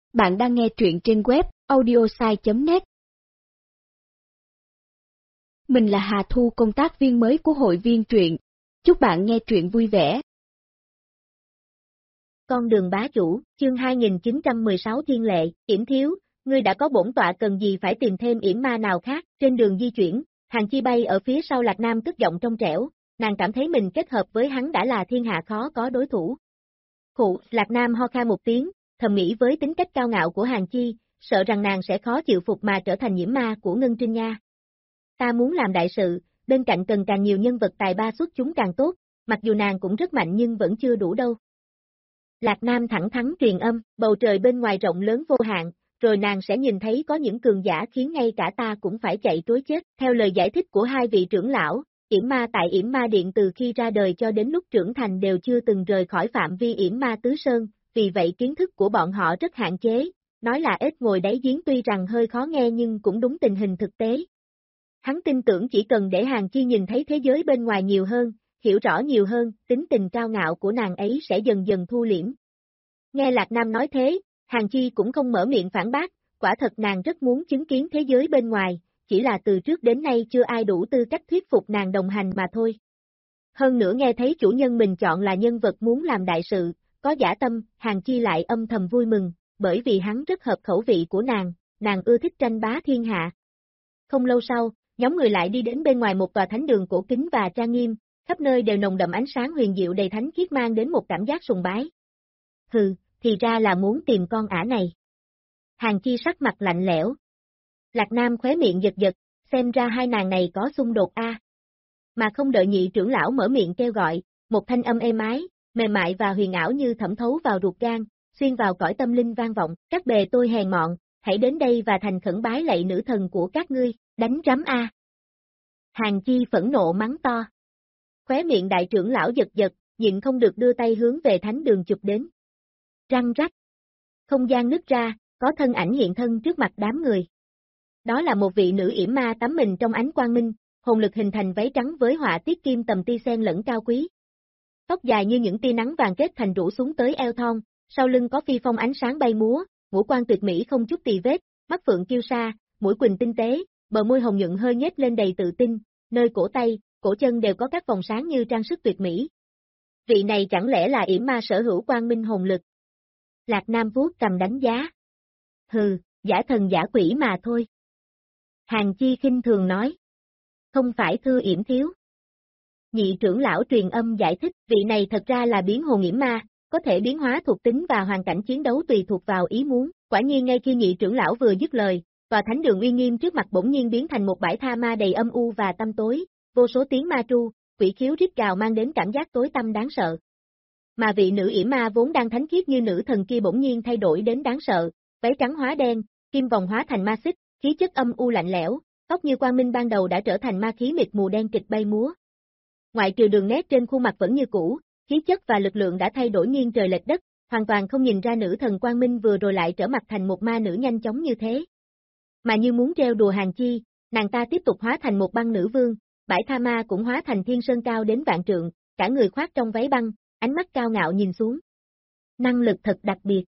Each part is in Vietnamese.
Bạn đang nghe truyện trên web audiosai.net. Mình là Hà Thu, công tác viên mới của hội viên truyện. Chúc bạn nghe truyện vui vẻ. Con đường bá chủ, chương 2916 Thiên Lệ, Yểm Thiếu, ngươi đã có bổn tọa cần gì phải tìm thêm yểm ma nào khác. Trên đường di chuyển, Hàng Chi bay ở phía sau Lạc Nam cất giọng trong trẻo, nàng cảm thấy mình kết hợp với hắn đã là thiên hạ khó có đối thủ. Khụ, Lạc Nam ho khan một tiếng, thầm nghĩ với tính cách cao ngạo của Hàng Chi, sợ rằng nàng sẽ khó chịu phục mà trở thành nhiễm ma của Ngân Trinh nha. Ta muốn làm đại sự, bên cạnh cần càng nhiều nhân vật tài ba xuất chúng càng tốt, mặc dù nàng cũng rất mạnh nhưng vẫn chưa đủ đâu. Lạc Nam thẳng thắn truyền âm, bầu trời bên ngoài rộng lớn vô hạn, rồi nàng sẽ nhìn thấy có những cường giả khiến ngay cả ta cũng phải chạy trối chết. Theo lời giải thích của hai vị trưởng lão, yểm ma tại yểm ma điện từ khi ra đời cho đến lúc trưởng thành đều chưa từng rời khỏi phạm vi yểm ma tứ sơn, vì vậy kiến thức của bọn họ rất hạn chế, nói là ếch ngồi đáy giếng tuy rằng hơi khó nghe nhưng cũng đúng tình hình thực tế. Hắn tin tưởng chỉ cần để Hàng Chi nhìn thấy thế giới bên ngoài nhiều hơn, hiểu rõ nhiều hơn, tính tình cao ngạo của nàng ấy sẽ dần dần thu liễm. Nghe Lạc Nam nói thế, Hàng Chi cũng không mở miệng phản bác, quả thật nàng rất muốn chứng kiến thế giới bên ngoài, chỉ là từ trước đến nay chưa ai đủ tư cách thuyết phục nàng đồng hành mà thôi. Hơn nữa nghe thấy chủ nhân mình chọn là nhân vật muốn làm đại sự, có dã tâm, Hàng Chi lại âm thầm vui mừng, bởi vì hắn rất hợp khẩu vị của nàng ưa thích tranh bá thiên hạ. Không lâu sau, nhóm người lại đi đến bên ngoài một tòa thánh đường cổ kính và trang nghiêm, khắp nơi đều nồng đậm ánh sáng huyền diệu đầy thánh khiết mang đến một cảm giác sùng bái. Hừ, thì ra là muốn tìm con ả này. Hàng Chi sắc mặt lạnh lẽo. Lạc Nam khóe miệng giật giật, xem ra hai nàng này có xung đột a. Mà không đợi nhị trưởng lão mở miệng kêu gọi, một thanh âm êm ái, mềm mại và huyền ảo như thẩm thấu vào ruột gan, xuyên vào cõi tâm linh vang vọng, các bề tôi hèn mọn, hãy đến đây và thành khẩn bái lạy nữ thần của các ngươi, đánh rắm a. Hàng Chi phẫn nộ mắng to. Khóe miệng đại trưởng lão giật giật, nhịn không được đưa tay hướng về thánh đường chụp đến. Răng rắc. Không gian nứt ra, có thân ảnh hiện thân trước mặt đám người. Đó là một vị nữ yểm ma tắm mình trong ánh quang minh, hồn lực hình thành váy trắng với họa tiết kim tầm ti sen lẫn cao quý. Tóc dài như những tia nắng vàng kết thành rủ xuống tới eo thon, sau lưng có phi phong ánh sáng bay múa, ngũ quan tuyệt mỹ không chút tì vết, mắt phượng kiêu sa, mũi quỳnh tinh tế, bờ môi hồng nhuận hơi nhếch lên đầy tự tin, nơi cổ tay, cổ chân đều có các vòng sáng như trang sức tuyệt mỹ. Vị này chẳng lẽ là yểm ma sở hữu quang minh hồn lực? Lạc Nam vuốt cầm đánh giá. Hừ, giả thần giả quỷ mà thôi. Hàng Chi khinh thường nói. Không phải thưa yểm thiếu. Nhị trưởng lão truyền âm giải thích, vị này thật ra là biến hồn yểm ma, có thể biến hóa thuộc tính và hoàn cảnh chiến đấu tùy thuộc vào ý muốn. Quả nhiên ngay khi nhị trưởng lão vừa dứt lời, tòa thánh đường uy nghiêm trước mặt bỗng nhiên biến thành một bãi tha ma đầy âm u và tăm tối, vô số tiếng ma tru, quỷ khiếu rít gào mang đến cảm giác tối tăm đáng sợ. Mà vị nữ yểm ma vốn đang thánh khiết như nữ thần kia bỗng nhiên thay đổi đến đáng sợ, váy trắng hóa đen, kim vòng hóa thành ma xích, khí chất âm u lạnh lẽo, tóc như quang minh ban đầu đã trở thành ma khí mịt mù đen kịch bay múa. Ngoại trừ đường nét trên khuôn mặt vẫn như cũ, khí chất và lực lượng đã thay đổi nghiêng trời lệch đất, hoàn toàn không nhìn ra nữ thần quang minh vừa rồi lại trở mặt thành một ma nữ nhanh chóng như thế. Mà như muốn trêu đùa Hàng Chi, nàng ta tiếp tục hóa thành một băng nữ vương, bãi tha ma cũng hóa thành thiên sơn cao đến vạn trượng, cả người khoác trong váy băng, ánh mắt cao ngạo nhìn xuống. Năng lực thật đặc biệt.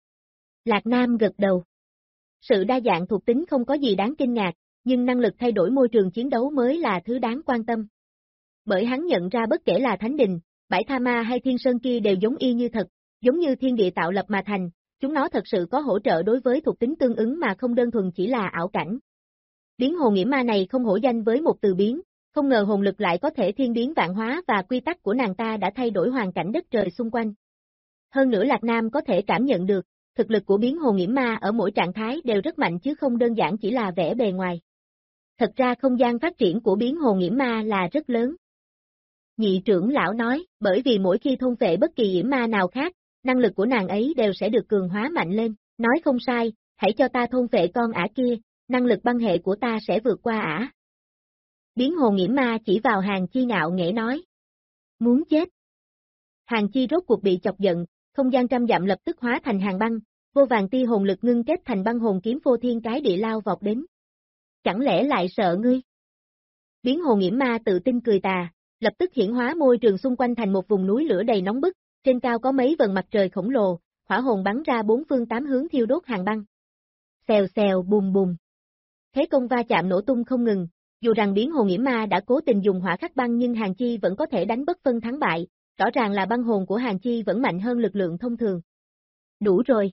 Lạc Nam gật đầu. Sự đa dạng thuộc tính không có gì đáng kinh ngạc, nhưng năng lực thay đổi môi trường chiến đấu mới là thứ đáng quan tâm. Bởi hắn nhận ra bất kể là Thánh Đình, bãi tha ma hay thiên sơn kia đều giống y như thật, giống như thiên địa tạo lập mà thành, chúng nó thật sự có hỗ trợ đối với thuộc tính tương ứng mà không đơn thuần chỉ là ảo cảnh. Biến hồn yểm ma này không hổ danh với một từ biến, không ngờ hồn lực lại có thể thiên biến vạn hóa và quy tắc của nàng ta đã thay đổi hoàn cảnh đất trời xung quanh. Hơn nữa Lạc Nam có thể cảm nhận được, thực lực của biến hồn yểm ma ở mỗi trạng thái đều rất mạnh chứ không đơn giản chỉ là vẻ bề ngoài. Thật ra không gian phát triển của biến hồn yểm ma là rất lớn. Nhị trưởng lão nói, bởi vì mỗi khi thôn phệ bất kỳ yểm ma nào khác, năng lực của nàng ấy đều sẽ được cường hóa mạnh lên, nói không sai, hãy cho ta thôn phệ con ả kia, năng lực băng hệ của ta sẽ vượt qua ả. Biến hồn yểm ma chỉ vào Hàng Chi ngạo nghễ nói. Muốn chết. Hàng Chi rốt cuộc bị chọc giận, không gian trăm dặm lập tức hóa thành hàng băng, vô vàng tia hồn lực ngưng kết thành băng hồn kiếm phô thiên cái địa lao vọt đến. Chẳng lẽ lại sợ ngươi? Biến hồn yểm ma tự tin cười tà, lập tức hiển hóa môi trường xung quanh thành một vùng núi lửa đầy nóng bức, trên cao có mấy vầng mặt trời khổng lồ, hỏa hồn bắn ra bốn phương tám hướng thiêu đốt hàng băng. Xèo xèo bùm bùm. Thế công va chạm nổ tung không ngừng, dù rằng biến hồn yểm ma đã cố tình dùng hỏa khắc băng nhưng Hàn Chi vẫn có thể đánh bất phân thắng bại, rõ ràng là băng hồn của Hàn Chi vẫn mạnh hơn lực lượng thông thường. Đủ rồi.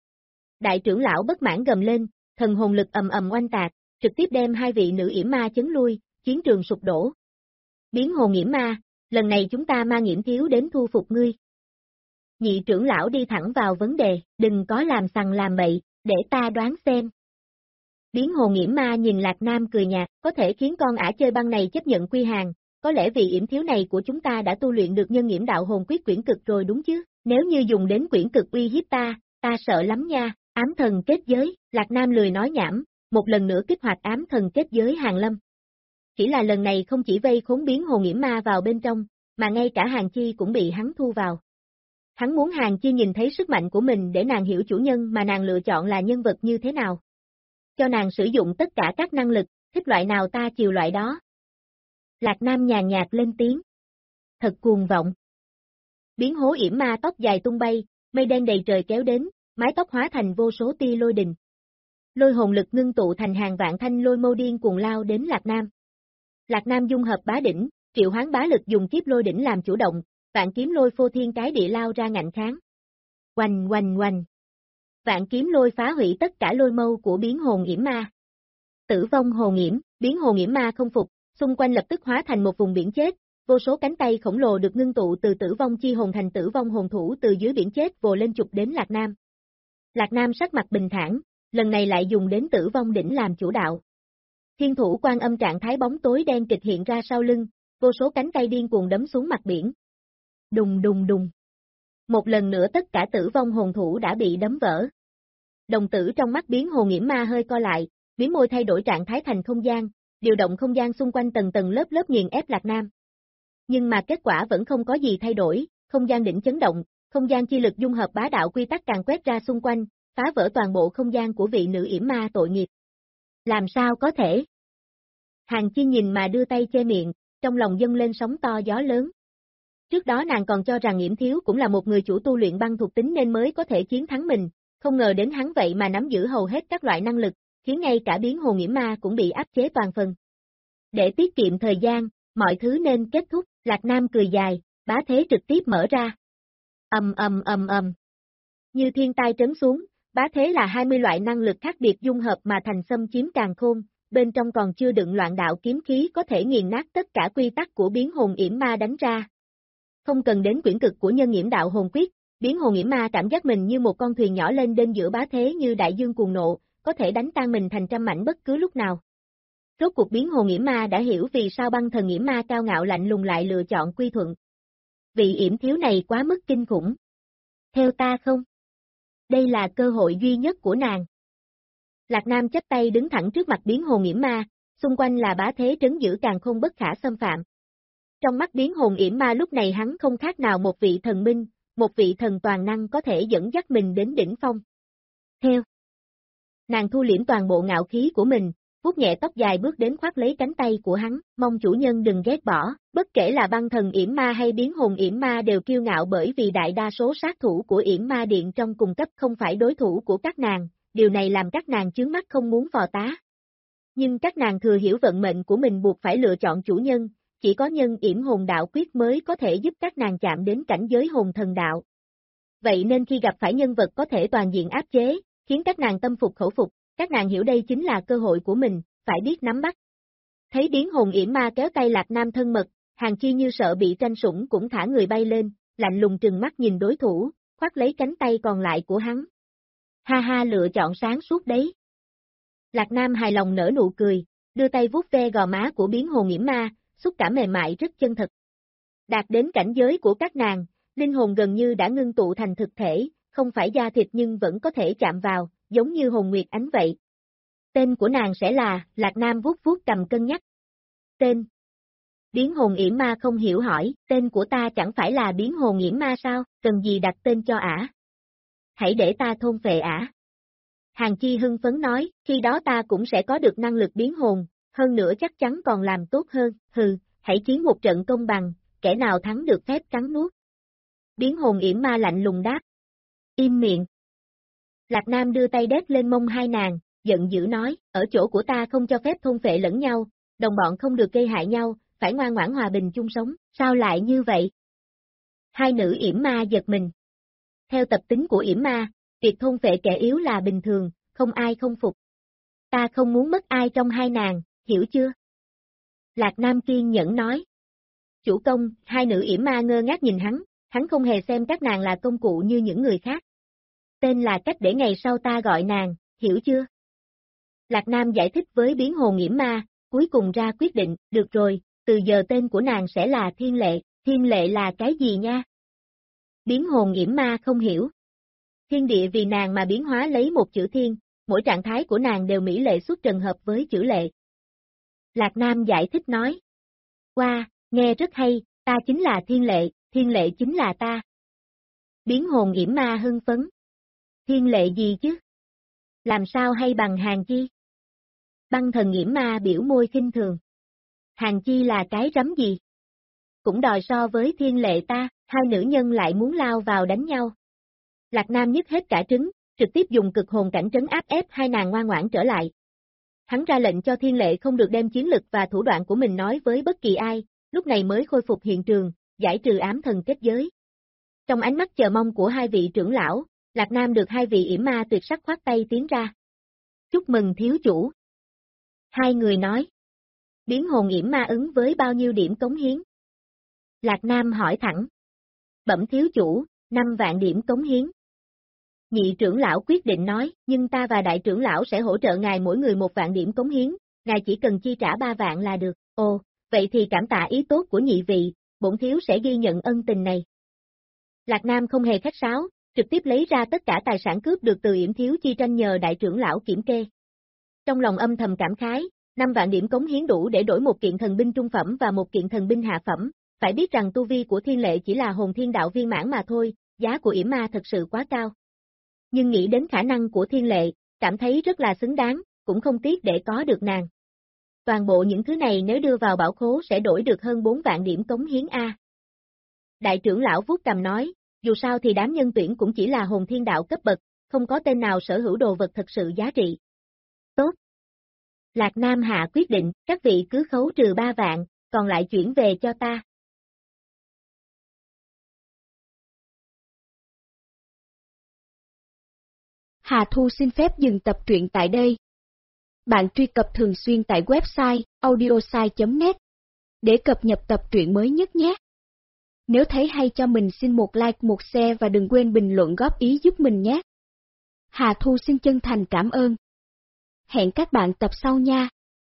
Đại trưởng lão bất mãn gầm lên, thần hồn lực ầm ầm oanh tạc, trực tiếp đem hai vị nữ yểm ma chấn lui, chiến trường sụp đổ. Biến hồn yểm ma, lần này chúng ta mang yểm thiếu đến thu phục ngươi. Nhị trưởng lão đi thẳng vào vấn đề, đừng có làm sằng làm bậy, để ta đoán xem. Biến hồn yểm ma nhìn Lạc Nam cười nhạt, có thể khiến con ả chơi băng này chấp nhận quy hàng, có lẽ vì yểm thiếu này của chúng ta đã tu luyện được nhân yểm đạo hồn quyết quyển cực rồi đúng chứ, nếu như dùng đến quyển cực uy hiếp ta sợ lắm nha, ám thần kết giới, Lạc Nam lười nói nhảm, một lần nữa kích hoạt ám thần kết giới Hàn Lâm. Chỉ là lần này không chỉ vây khốn biến hồn yểm ma vào bên trong, mà ngay cả Hàn Chi cũng bị hắn thu vào. Hắn muốn Hàn Chi nhìn thấy sức mạnh của mình để nàng hiểu chủ nhân mà nàng lựa chọn là nhân vật như thế nào. Cho nàng sử dụng tất cả các năng lực, thích loại nào ta chiều loại đó. Lạc Nam nhàn nhạt lên tiếng. Thật cuồng vọng. Biến hố yểm ma tóc dài tung bay, mây đen đầy trời kéo đến, mái tóc hóa thành vô số tia lôi đình. Lôi hồn lực ngưng tụ thành hàng vạn thanh lôi mâu điên cuồng lao đến Lạc Nam. Lạc Nam dung hợp bá đỉnh, triệu hoán bá lực dùng kiếp lôi đỉnh làm chủ động, vạn kiếm lôi phô thiên cái địa lao ra ngạnh kháng. Oanh oanh oanh. Vạn kiếm lôi phá hủy tất cả lôi mâu của biến hồn yểm ma. Tử vong hồn yểm, biến hồn yểm ma không phục, xung quanh lập tức hóa thành một vùng biển chết, vô số cánh tay khổng lồ được ngưng tụ từ tử vong chi hồn thành tử vong hồn thủ từ dưới biển chết vồ lên chụp đến Lạc Nam. Lạc Nam sắc mặt bình thản, lần này lại dùng đến tử vong đỉnh làm chủ đạo. Thiên thủ quan âm trạng thái bóng tối đen kịch hiện ra sau lưng, vô số cánh tay điên cuồng đấm xuống mặt biển. Đùng đùng đùng. Một lần nữa tất cả tử vong hồn thủ đã bị đấm vỡ. Đồng tử trong mắt biến hồn yểm ma hơi co lại, miếng môi thay đổi trạng thái thành không gian, điều động không gian xung quanh tầng tầng lớp lớp nghiền ép Lạc Nam. Nhưng mà kết quả vẫn không có gì thay đổi, không gian đỉnh chấn động, không gian chi lực dung hợp bá đạo quy tắc càng quét ra xung quanh, phá vỡ toàn bộ không gian của vị nữ yểm ma tội nghiệp. Làm sao có thể? Hàn Chi nhìn mà đưa tay che miệng, trong lòng dâng lên sóng to gió lớn. Trước đó nàng còn cho rằng yểm thiếu cũng là một người chủ tu luyện băng thuộc tính nên mới có thể chiến thắng mình, không ngờ đến hắn vậy mà nắm giữ hầu hết các loại năng lực, khiến ngay cả biến hồn yểm ma cũng bị áp chế toàn phần. Để tiết kiệm thời gian, mọi thứ nên kết thúc, Lạc Nam cười dài, bá thế trực tiếp mở ra. Ầm ầm ầm ầm. Như thiên tai trấn xuống, bá thế là 20 loại năng lực khác biệt dung hợp mà thành xâm chiếm càn khôn, bên trong còn chưa đựng loạn đạo kiếm khí có thể nghiền nát tất cả quy tắc của biến hồn yểm ma đánh ra. Không cần đến quyển cực của nhân yểm đạo hồn quyết, biến hồn yểm ma cảm giác mình như một con thuyền nhỏ lên đên giữa bá thế như đại dương cuồng nộ, có thể đánh tan mình thành trăm mảnh bất cứ lúc nào. Rốt cuộc biến hồn yểm ma đã hiểu vì sao băng thần yểm ma cao ngạo lạnh lùng lại lựa chọn quy thuận. Vị yểm thiếu này quá mức kinh khủng. Theo ta không? Đây là cơ hội duy nhất của nàng. Lạc Nam chắp tay đứng thẳng trước mặt biến hồn yểm ma, xung quanh là bá thế trấn giữ càn khôn bất khả xâm phạm. Trong mắt biến hồn yểm ma lúc này hắn không khác nào một vị thần minh, một vị thần toàn năng có thể dẫn dắt mình đến đỉnh phong. Theo. Nàng thu liễm toàn bộ ngạo khí của mình, vuốt nhẹ tóc dài bước đến khoác lấy cánh tay của hắn, mong chủ nhân đừng ghét bỏ, bất kể là băng thần yểm ma hay biến hồn yểm ma đều kiêu ngạo bởi vì đại đa số sát thủ của yểm ma điện trong cùng cấp không phải đối thủ của các nàng, điều này làm các nàng chướng mắt không muốn phò tá. Nhưng các nàng thừa hiểu vận mệnh của mình buộc phải lựa chọn chủ nhân, chỉ có nhân yểm hồn đạo quyết mới có thể giúp các nàng chạm đến cảnh giới hồn thần đạo. Vậy nên khi gặp phải nhân vật có thể toàn diện áp chế, khiến các nàng tâm phục khẩu phục, các nàng hiểu đây chính là cơ hội của mình, phải biết nắm bắt. Thấy biến hồn yểm ma kéo tay Lạc Nam thân mật, Hàn Chi như sợ bị tranh sủng cũng thả người bay lên, lạnh lùng trừng mắt nhìn đối thủ, khoác lấy cánh tay còn lại của hắn. Ha ha lựa chọn sáng suốt đấy. Lạc Nam hài lòng nở nụ cười, đưa tay vuốt ve gò má của biến hồn yểm ma, xúc cảm mềm mại rất chân thật. Đạt đến cảnh giới của các nàng, linh hồn gần như đã ngưng tụ thành thực thể, không phải da thịt nhưng vẫn có thể chạm vào, giống như hồn nguyệt ánh vậy. Tên của nàng sẽ là, Lạc Nam vuốt vuốt cầm cân nhắc. Tên. Biến hồn yểm ma không hiểu hỏi, tên của ta chẳng phải là biến hồn yểm ma sao, cần gì đặt tên cho ả? Hãy để ta thôn phệ ả. Hàn Chi hưng phấn nói, khi đó ta cũng sẽ có được năng lực biến hồn, hơn nữa chắc chắn còn làm tốt hơn, hừ, hãy chiến một trận công bằng, kẻ nào thắng được phép cắn nuốt. Biến hồn yểm ma lạnh lùng đáp. Im miệng. Lạc Nam đưa tay đét lên mông hai nàng, giận dữ nói, ở chỗ của ta không cho phép thôn phệ lẫn nhau, đồng bọn không được gây hại nhau, phải ngoan ngoãn hòa bình chung sống, sao lại như vậy? Hai nữ yểm ma giật mình. Theo tập tính của yểm ma, việc thôn phệ kẻ yếu là bình thường, không ai không phục. Ta không muốn mất ai trong hai nàng, hiểu chưa? Lạc Nam kiên nhẫn nói. Chủ công, hai nữ yểm ma ngơ ngác nhìn hắn không hề xem các nàng là công cụ như những người khác. Tên là cách để ngày sau ta gọi nàng, hiểu chưa? Lạc Nam giải thích với biến hồn yểm ma, cuối cùng ra quyết định, được rồi, từ giờ tên của nàng sẽ là Thiên Lệ là cái gì nha? Biến hồn yểm ma không hiểu. Thiên địa vì nàng mà biến hóa lấy một chữ thiên, mỗi trạng thái của nàng đều mỹ lệ xuất trần hợp với chữ lệ. Lạc Nam giải thích nói. Wow, nghe rất hay, ta chính là Thiên Lệ chính là ta. Biến hồn yểm ma hưng phấn. Thiên Lệ gì chứ? Làm sao hay bằng Hàng Chi? Băng thần yểm ma biểu môi khinh thường. Hàng Chi là cái rắm gì? Cũng đòi so với Thiên Lệ ta, hai nữ nhân lại muốn lao vào đánh nhau. Lạc Nam nhức hết cả trứng, trực tiếp dùng cực hồn cảnh trấn ép hai nàng ngoan ngoãn trở lại. Hắn ra lệnh cho Thiên Lệ không được đem chiến lực và thủ đoạn của mình nói với bất kỳ ai, lúc này mới khôi phục hiện trường, giải trừ ám thần kết giới. Trong ánh mắt chờ mong của hai vị trưởng lão, Lạc Nam được hai vị yểm ma tuyệt sắc khoát tay tiến ra. Chúc mừng thiếu chủ. Hai người nói. Biến hồn yểm ma ứng với bao nhiêu điểm cống hiến? Lạc Nam hỏi thẳng. Bẩm thiếu chủ, 5 vạn điểm cống hiến. Nhị trưởng lão quyết định nói, nhưng ta và đại trưởng lão sẽ hỗ trợ ngài mỗi người 1 vạn điểm cống hiến, ngài chỉ cần chi trả 3 vạn là được. Ồ, vậy thì cảm tạ ý tốt của nhị vị, bổn thiếu sẽ ghi nhận ân tình này. Lạc Nam không hề khách sáo, trực tiếp lấy ra tất cả tài sản cướp được từ yểm thiếu chi tranh nhờ đại trưởng lão kiểm kê. Trong lòng âm thầm cảm khái, 5 vạn điểm cống hiến đủ để đổi một kiện thần binh trung phẩm và một kiện thần binh hạ phẩm, phải biết rằng tu vi của Thiên Lệ chỉ là hồn thiên đạo viên mãn mà thôi, giá của yểm ma thật sự quá cao. Nhưng nghĩ đến khả năng của Thiên Lệ, cảm thấy rất là xứng đáng, cũng không tiếc để có được nàng. Toàn bộ những thứ này nếu đưa vào bảo khố sẽ đổi được hơn 4 vạn điểm cống hiến A. Đại trưởng lão vuốt cằm nói, dù sao thì đám nhân tuyển cũng chỉ là hồn thiên đạo cấp bậc, không có tên nào sở hữu đồ vật thật sự giá trị. Tốt. Lạc Nam hạ quyết định, các vị cứ khấu trừ 3 vạn, còn lại chuyển về cho ta. Hà Thu xin phép dừng tập truyện tại đây. Bạn truy cập thường xuyên tại website audiosai.net để cập nhật tập truyện mới nhất nhé. Nếu thấy hay cho mình xin một like, một share và đừng quên bình luận góp ý giúp mình nhé. Hà Thu xin chân thành cảm ơn. Hẹn các bạn tập sau nha.